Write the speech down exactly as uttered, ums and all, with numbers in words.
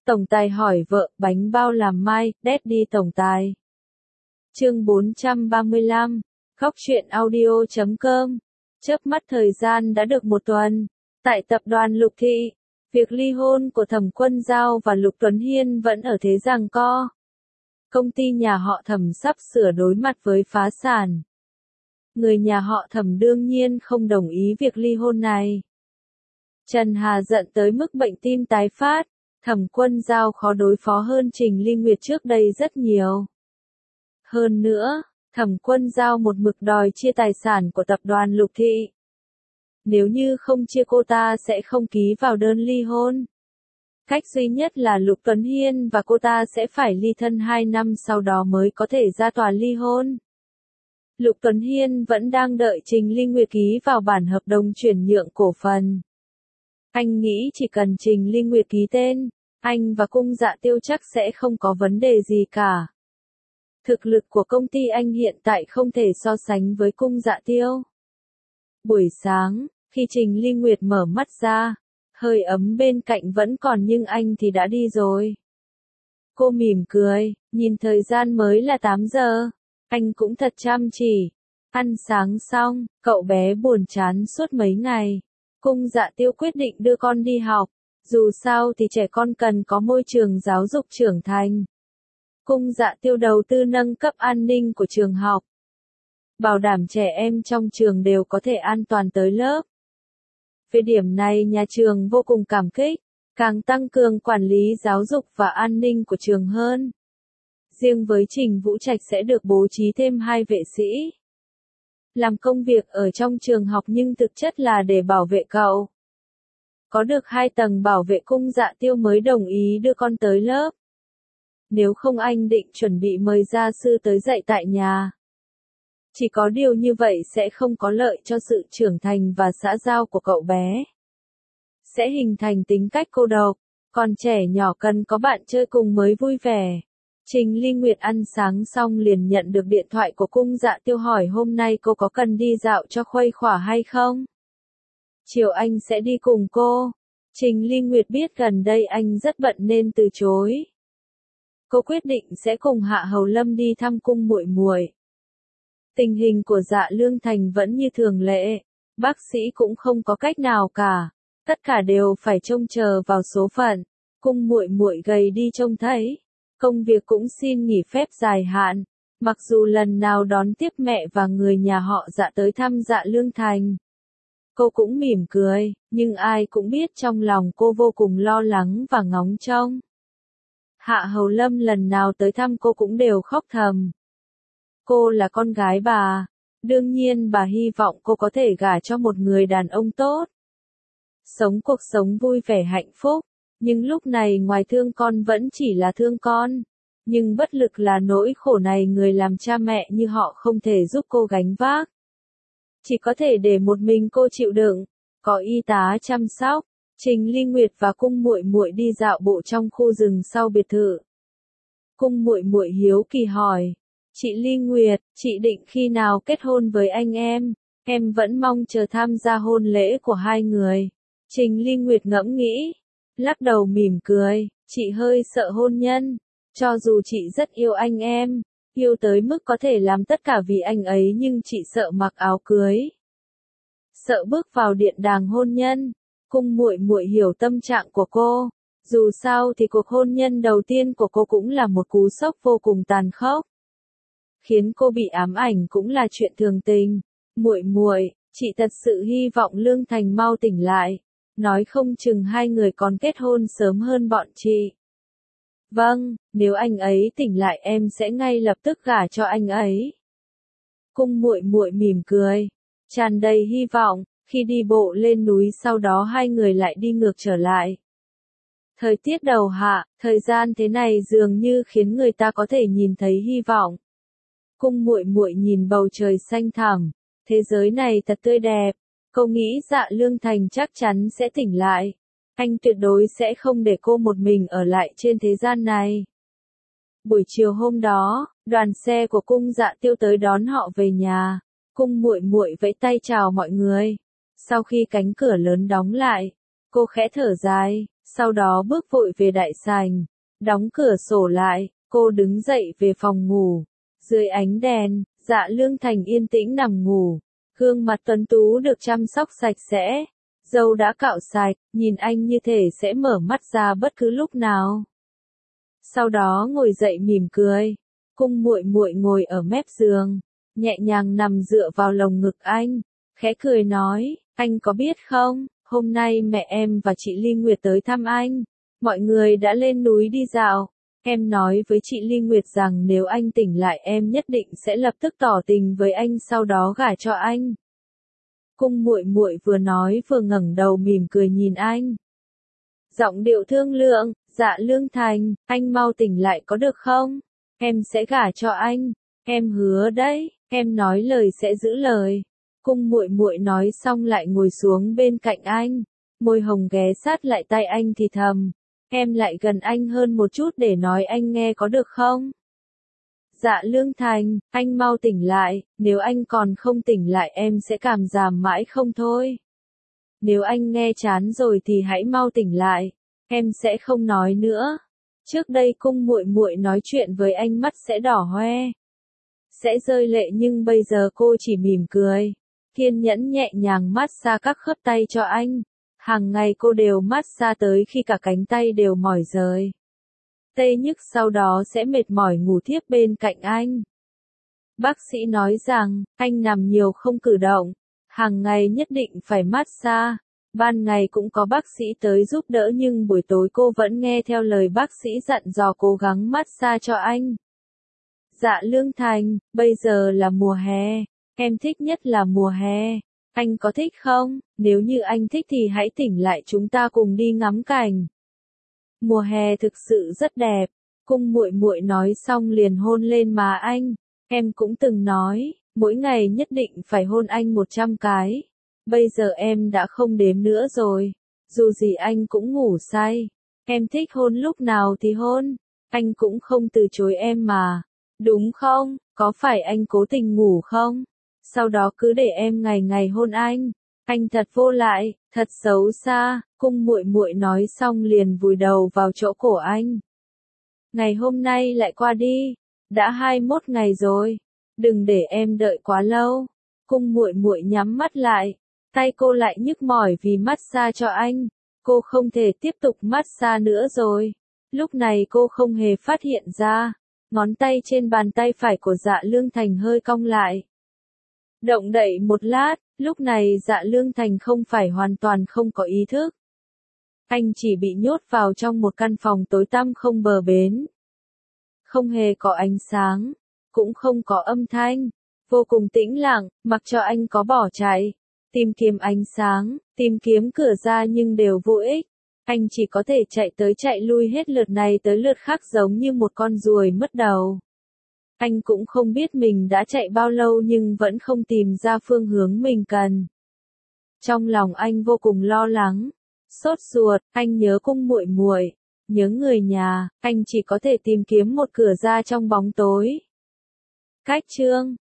Tổng tài hỏi vợ, bánh bao làm mai, Daddy tổng tài. Chương bốn trăm ba mươi lăm, Góc truyện audio chấm com. Chớp mắt thời gian đã được một tuần. Tại tập đoàn Lục Thị, việc ly hôn của Thẩm Quân Dao và Lục Tuấn Hiên vẫn ở thế giằng co. Công ty nhà họ Thẩm sắp sửa đối mặt với phá sản. Người nhà họ Thẩm đương nhiên không đồng ý việc ly hôn này. Trần Hà giận tới mức bệnh tim tái phát. Thẩm Quân Dao khó đối phó hơn Trình Ly Nguyệt trước đây rất nhiều. Hơn nữa, Thẩm Quân Dao một mực đòi chia tài sản của tập đoàn Lục Thị. Nếu như không chia cô ta sẽ không ký vào đơn ly hôn. Cách duy nhất là Lục Tuấn Hiên và cô ta sẽ phải ly thân hai năm sau đó mới có thể ra tòa ly hôn. Lục Tuấn Hiên vẫn đang đợi Trình Ly Nguyệt ký vào bản hợp đồng chuyển nhượng cổ phần. Anh nghĩ chỉ cần Trình Ly Nguyệt ký tên, anh và Cung Dạ Tiêu chắc sẽ không có vấn đề gì cả. Thực lực của công ty anh hiện tại không thể so sánh với Cung Dạ Tiêu. Buổi sáng, khi Trình Ly Nguyệt mở mắt ra, hơi ấm bên cạnh vẫn còn nhưng anh thì đã đi rồi. Cô mỉm cười, nhìn thời gian mới là tám giờ. Anh cũng thật chăm chỉ. Ăn sáng xong, cậu bé buồn chán suốt mấy ngày. Cung Dạ Tiêu quyết định đưa con đi học. Dù sao thì trẻ con cần có môi trường giáo dục trưởng thành. Cung Dạ Tiêu đầu tư nâng cấp an ninh của trường học. Bảo đảm trẻ em trong trường đều có thể an toàn tới lớp. Về điểm này nhà trường vô cùng cảm kích, càng tăng cường quản lý giáo dục và an ninh của trường hơn. Riêng với Trình Vũ Trạch sẽ được bố trí thêm hai vệ sĩ. Làm công việc ở trong trường học nhưng thực chất là để bảo vệ cậu. Có được hai tầng bảo vệ Cung Dạ Tiêu mới đồng ý đưa con tới lớp. Nếu không anh định chuẩn bị mời gia sư tới dạy tại nhà. Chỉ có điều như vậy sẽ không có lợi cho sự trưởng thành và xã giao của cậu bé. Sẽ hình thành tính cách cô độc, còn trẻ nhỏ cần có bạn chơi cùng mới vui vẻ. Trình Ly Nguyệt ăn sáng xong liền nhận được điện thoại của Cung Dạ Tiêu hỏi hôm nay cô có cần đi dạo cho khuây khỏa hay không? Chiều anh sẽ đi cùng cô. Trình Ly Nguyệt biết gần đây anh rất bận nên từ chối. Cô quyết định sẽ cùng Hạ Hầu Lâm đi thăm cung muội muội. Tình hình của Dạ Lương Thành vẫn như thường lệ, bác sĩ cũng không có cách nào cả, tất cả đều phải trông chờ vào số phận. Cung muội muội gầy đi trông thấy, công việc cũng xin nghỉ phép dài hạn, mặc dù lần nào đón tiếp mẹ và người nhà họ Dạ tới thăm Dạ Lương Thành. Cô cũng mỉm cười, nhưng ai cũng biết trong lòng cô vô cùng lo lắng và ngóng trông. Hạ Hầu Lâm lần nào tới thăm cô cũng đều khóc thầm. Cô là con gái bà, đương nhiên bà hy vọng cô có thể gả cho một người đàn ông tốt. Sống cuộc sống vui vẻ hạnh phúc, nhưng lúc này ngoài thương con vẫn chỉ là thương con. Nhưng bất lực là nỗi khổ này người làm cha mẹ như họ không thể giúp cô gánh vác. Chỉ có thể để một mình cô chịu đựng, có y tá chăm sóc. Trình Ly Nguyệt và Cung muội muội đi dạo bộ trong khu rừng sau biệt thự. Cung muội muội hiếu kỳ hỏi, chị Ly Nguyệt, chị định khi nào kết hôn với anh em? Em vẫn mong chờ tham gia hôn lễ của hai người. Trình Ly Nguyệt ngẫm nghĩ, lắc đầu mỉm cười, chị hơi sợ hôn nhân. Cho dù chị rất yêu anh em, yêu tới mức có thể làm tất cả vì anh ấy nhưng chị sợ mặc áo cưới. Sợ bước vào điện đàng hôn nhân. Cung muội muội hiểu tâm trạng của cô, dù sao thì cuộc hôn nhân đầu tiên của cô cũng là một cú sốc vô cùng tàn khốc. Khiến cô bị ám ảnh cũng là chuyện thường tình. Muội muội, chị thật sự hy vọng Lương Thành mau tỉnh lại, nói không chừng hai người còn kết hôn sớm hơn bọn chị. Vâng, nếu anh ấy tỉnh lại em sẽ ngay lập tức gả cho anh ấy. Cung muội muội mỉm cười, tràn đầy hy vọng. Khi đi bộ lên núi sau đó hai người lại đi ngược trở lại. Thời tiết đầu hạ, thời gian thế này dường như khiến người ta có thể nhìn thấy hy vọng. Cung muội muội nhìn bầu trời xanh thẳm, thế giới này thật tươi đẹp. Cô nghĩ Dạ Lương Thành chắc chắn sẽ tỉnh lại. Anh tuyệt đối sẽ không để cô một mình ở lại trên thế gian này. Buổi chiều hôm đó, đoàn xe của Cung Dạ Tiêu tới đón họ về nhà. Cung muội muội vẫy tay chào mọi người. Sau khi cánh cửa lớn đóng lại, Cô khẽ thở dài, sau đó bước vội về đại sảnh, đóng cửa sổ lại, cô đứng dậy về phòng ngủ. Dưới ánh đèn, Dạ Lương Thành yên tĩnh nằm ngủ, gương mặt tuấn tú được chăm sóc sạch sẽ, râu đã cạo sạch, nhìn anh như thể sẽ mở mắt ra bất cứ lúc nào. Sau đó ngồi dậy mỉm cười, Cung Muội Muội ngồi ở mép giường, nhẹ nhàng nằm dựa vào lồng ngực anh, khẽ cười nói, anh có biết không, hôm nay mẹ em và chị Ly Nguyệt tới thăm anh, mọi người đã lên núi đi dạo, em nói với chị Ly Nguyệt rằng nếu anh tỉnh lại em nhất định sẽ lập tức tỏ tình với anh sau đó gả cho anh. Cung Muội Muội vừa nói vừa ngẩng đầu mỉm cười nhìn anh. Giọng điệu thương lượng, Dạ Lương Thành, anh mau tỉnh lại có được không? Em sẽ gả cho anh, em hứa đấy, em nói lời sẽ giữ lời. Cung Muội Muội nói xong lại ngồi xuống bên cạnh anh, môi hồng ghé sát lại tai anh thì thầm, em lại gần anh hơn một chút để nói anh nghe có được không? Dạ Lương Thành, anh mau tỉnh lại, nếu anh còn không tỉnh lại em sẽ cảm giảm mãi không thôi. Nếu anh nghe chán rồi thì hãy mau tỉnh lại, em sẽ không nói nữa. Trước đây Cung Muội Muội nói chuyện với anh mắt sẽ đỏ hoe, sẽ rơi lệ, nhưng bây giờ cô chỉ mỉm cười, kiên nhẫn nhẹ nhàng massage các khớp tay cho anh. Hàng ngày cô đều massage tới khi cả cánh tay đều mỏi rời. Tê nhức, sau đó sẽ mệt mỏi ngủ thiếp bên cạnh anh. Bác sĩ nói rằng, anh nằm nhiều không cử động, hàng ngày nhất định phải massage. Ban ngày cũng có bác sĩ tới giúp đỡ nhưng buổi tối cô vẫn nghe theo lời bác sĩ dặn dò cố gắng massage cho anh. Dạ Lương Thành, bây giờ là mùa hè, em thích nhất là mùa hè. Anh có thích không? Nếu như anh thích thì hãy tỉnh lại chúng ta cùng đi ngắm cảnh. Mùa hè thực sự rất đẹp. Cung Muội Muội nói xong liền hôn lên má anh. Em cũng từng nói, mỗi ngày nhất định phải hôn anh một trăm cái. Bây giờ em đã không đếm nữa rồi. Dù gì anh cũng ngủ say. Em thích hôn lúc nào thì hôn. Anh cũng không từ chối em mà. Đúng không? Có phải anh cố tình ngủ không? Sau đó cứ để em ngày ngày hôn anh. Anh thật vô lại, thật xấu xa. Cung Muội Muội nói xong liền vùi đầu vào chỗ cổ anh. Ngày hôm nay lại qua đi. Đã hai mươi mốt ngày rồi. Đừng để em đợi quá lâu. Cung Muội Muội nhắm mắt lại. Tay cô lại nhức mỏi vì massage cho anh. Cô không thể tiếp tục massage nữa rồi. Lúc này cô không hề phát hiện ra. Ngón tay trên bàn tay phải của Dạ Lương Thành hơi cong lại. Động đậy một lát, lúc này Dạ Lương Thành không phải hoàn toàn không có ý thức. Anh chỉ bị nhốt vào trong một căn phòng tối tăm không bờ bến. Không hề có ánh sáng, cũng không có âm thanh, vô cùng tĩnh lặng, mặc cho anh có bỏ chạy, tìm kiếm ánh sáng, tìm kiếm cửa ra nhưng đều vô ích. Anh chỉ có thể chạy tới chạy lui hết lượt này tới lượt khác giống như một con ruồi mất đầu. Anh cũng không biết mình đã chạy bao lâu nhưng vẫn không tìm ra phương hướng mình cần. Trong lòng anh vô cùng lo lắng, sốt ruột, anh nhớ Cung Muội Muội, nhớ người nhà, anh chỉ có thể tìm kiếm một cửa ra trong bóng tối. Cách chương